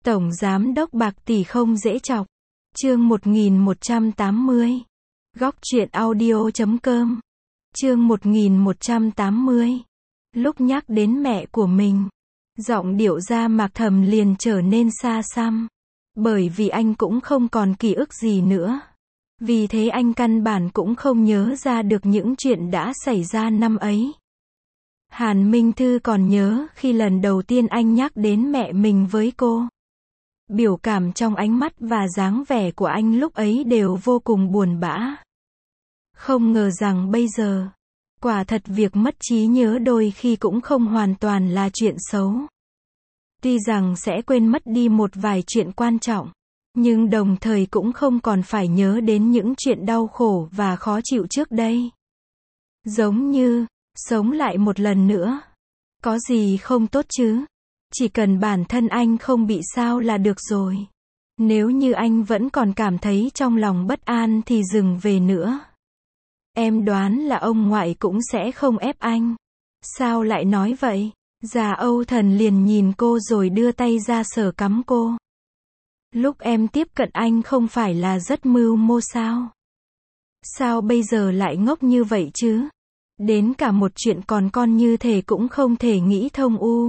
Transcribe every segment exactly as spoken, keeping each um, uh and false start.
Tổng giám đốc bạc tỷ không dễ chọc. Chương một nghìn một trăm tám mươi. Góc truyện audio chấm com. Chương một nghìn một trăm tám mươi. Lúc nhắc đến mẹ của mình, giọng điệu ra Mạc Thầm liền trở nên xa xăm. Bởi vì anh cũng không còn ký ức gì nữa. Vì thế anh căn bản cũng không nhớ ra được những chuyện đã xảy ra năm ấy. Hàn Minh Thư còn nhớ khi lần đầu tiên anh nhắc đến mẹ mình với cô. Biểu cảm trong ánh mắt và dáng vẻ của anh lúc ấy đều vô cùng buồn bã. Không ngờ rằng bây giờ, quả thật việc mất trí nhớ đôi khi cũng không hoàn toàn là chuyện xấu. Tuy rằng sẽ quên mất đi một vài chuyện quan trọng, nhưng đồng thời cũng không còn phải nhớ đến những chuyện đau khổ và khó chịu trước đây. Giống như, sống lại một lần nữa. Có gì không tốt chứ? Chỉ cần bản thân anh không bị sao là được rồi. Nếu như anh vẫn còn cảm thấy trong lòng bất an thì dừng về nữa. Em đoán là ông ngoại cũng sẽ không ép anh. Sao lại nói vậy? Già Âu Thần liền nhìn cô rồi đưa tay ra sờ cằm cô. Lúc em tiếp cận anh không phải là rất mưu mô sao? Sao bây giờ lại ngốc như vậy chứ? Đến cả một chuyện còn con như thế cũng không thể nghĩ thông u.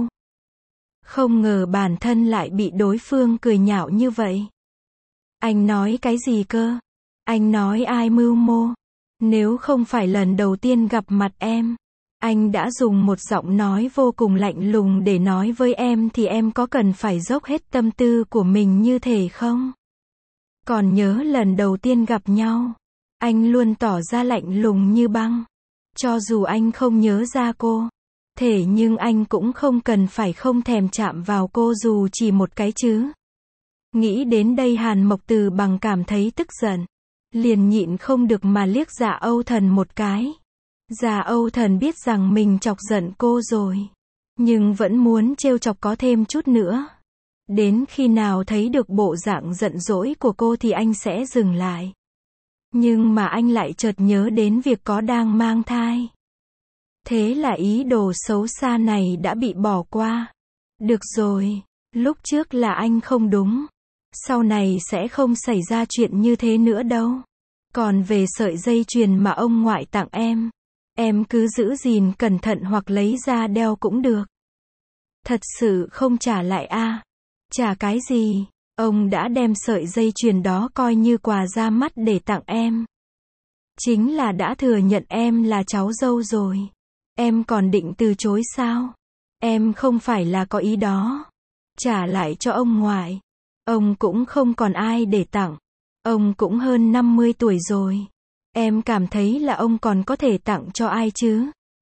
Không ngờ bản thân lại bị đối phương cười nhạo như vậy. Anh nói cái gì cơ? Anh nói ai mưu mô? Nếu không phải lần đầu tiên gặp mặt em, anh đã dùng một giọng nói vô cùng lạnh lùng để nói với em thì em có cần phải dốc hết tâm tư của mình như thế không? Còn nhớ lần đầu tiên gặp nhau, anh luôn tỏ ra lạnh lùng như băng. Cho dù anh không nhớ ra cô, thế nhưng anh cũng không cần phải không thèm chạm vào cô dù chỉ một cái chứ. Nghĩ đến đây Hàn Mộc Từ Bằng cảm thấy tức giận. Liền nhịn không được mà liếc Dạ Âu Thần một cái. Dạ Âu Thần biết rằng mình chọc giận cô rồi, nhưng vẫn muốn trêu chọc có thêm chút nữa. Đến khi nào thấy được bộ dạng giận dỗi của cô thì anh sẽ dừng lại. Nhưng mà anh lại chợt nhớ đến việc có đang mang thai. Thế là ý đồ xấu xa này đã bị bỏ qua. Được rồi, lúc trước là anh không đúng. Sau này sẽ không xảy ra chuyện như thế nữa đâu. Còn về sợi dây chuyền mà ông ngoại tặng em, em cứ giữ gìn cẩn thận hoặc lấy ra đeo cũng được. Thật sự không trả lại à? Trả cái gì? Ông đã đem sợi dây chuyền đó coi như quà ra mắt để tặng em. Chính là đã thừa nhận em là cháu dâu rồi. Em còn định từ chối sao? Em không phải là có ý đó. Trả lại cho ông ngoại. Ông cũng không còn ai để tặng. Ông cũng hơn năm mươi tuổi rồi. Em cảm thấy là ông còn có thể tặng cho ai chứ?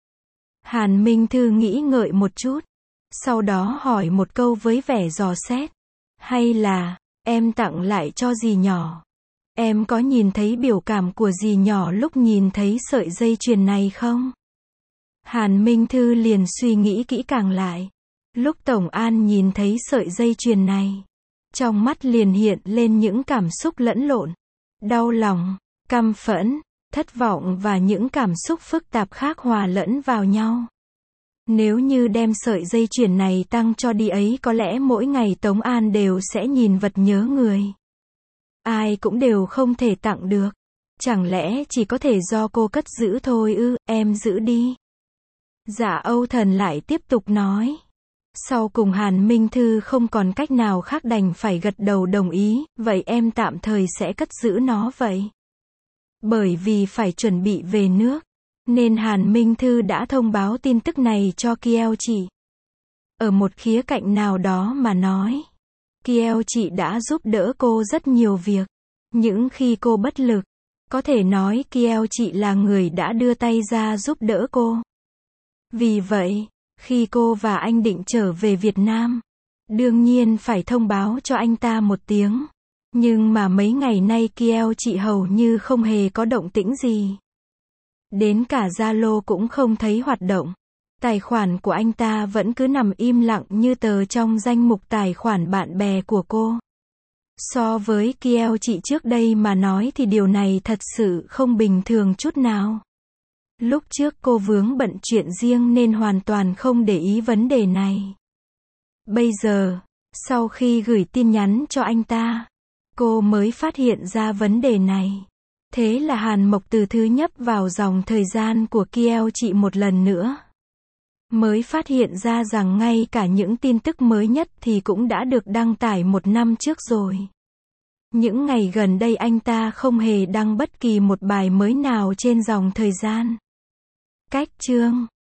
Hàn Minh Thư nghĩ ngợi một chút. Sau đó hỏi một câu với vẻ dò xét. Hay là, em tặng lại cho dì nhỏ? Em có nhìn thấy biểu cảm của dì nhỏ lúc nhìn thấy sợi dây chuyền này không? Hàn Minh Thư liền suy nghĩ kỹ càng lại. Lúc Tổng An nhìn thấy sợi dây chuyền này, trong mắt liền hiện lên những cảm xúc lẫn lộn. Đau lòng, căm phẫn, thất vọng và những cảm xúc phức tạp khác hòa lẫn vào nhau. Nếu như đem sợi dây chuyền này tăng cho đi ấy có lẽ mỗi ngày Tống An đều sẽ nhìn vật nhớ người. Ai cũng đều không thể tặng được. Chẳng lẽ chỉ có thể do cô cất giữ thôi ư? Em giữ đi. Dạ Âu Thần lại tiếp tục nói. Sau cùng Hàn Minh Thư không còn cách nào khác đành phải gật đầu đồng ý. Vậy em tạm thời sẽ cất giữ nó vậy. Bởi vì phải chuẩn bị về nước, nên Hàn Minh Thư đã thông báo tin tức này cho Kieo Chị. Ở một khía cạnh nào đó mà nói, Kieo Chị đã giúp đỡ cô rất nhiều việc. Những khi cô bất lực, có thể nói Kieo Chị là người đã đưa tay ra giúp đỡ cô. Vì vậy, khi cô và anh định trở về Việt Nam, đương nhiên phải thông báo cho anh ta một tiếng. Nhưng mà mấy ngày nay Kieo Chị hầu như không hề có động tĩnh gì. Đến cả Zalo cũng không thấy hoạt động. Tài khoản của anh ta vẫn cứ nằm im lặng như tờ trong danh mục tài khoản bạn bè của cô. So với Kieo Chị trước đây mà nói thì điều này thật sự không bình thường chút nào. Lúc trước cô vướng bận chuyện riêng nên hoàn toàn không để ý vấn đề này. Bây giờ, Sau khi gửi tin nhắn cho anh ta, cô mới phát hiện ra vấn đề này. Thế là Hàn Mộc từ thứ nhấp vào dòng thời gian của Kieo chị một lần nữa. Mới phát hiện ra rằng ngay cả những tin tức mới nhất thì cũng đã được đăng tải một năm trước rồi. Những ngày gần đây anh ta không hề đăng bất kỳ một bài mới nào trên dòng thời gian. Cách chương